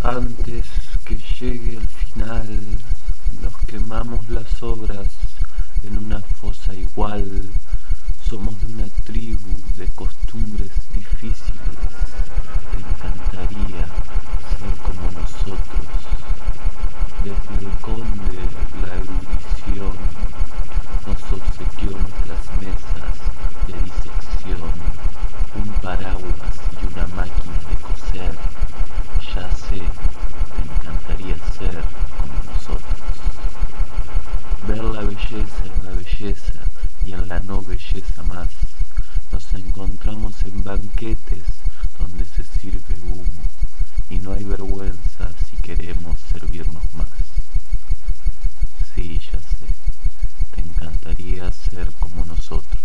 Antes que llegue el final, nos quemamos las obras en una fosa igual. Somos de una tribu de costumbres difíciles. Te encantaría ser como nosotros. Desde el conde la erudición nos obsequió nuestras mesas de disección, un paraguas y una máquina de coser. Ya sé, te encantaría ser como nosotros. Ver la belleza en la belleza y en la no belleza más. Nos encontramos en banquetes donde se sirve humo y no hay vergüenza si queremos servirnos más. Sí, ya sé, te encantaría ser como nosotros.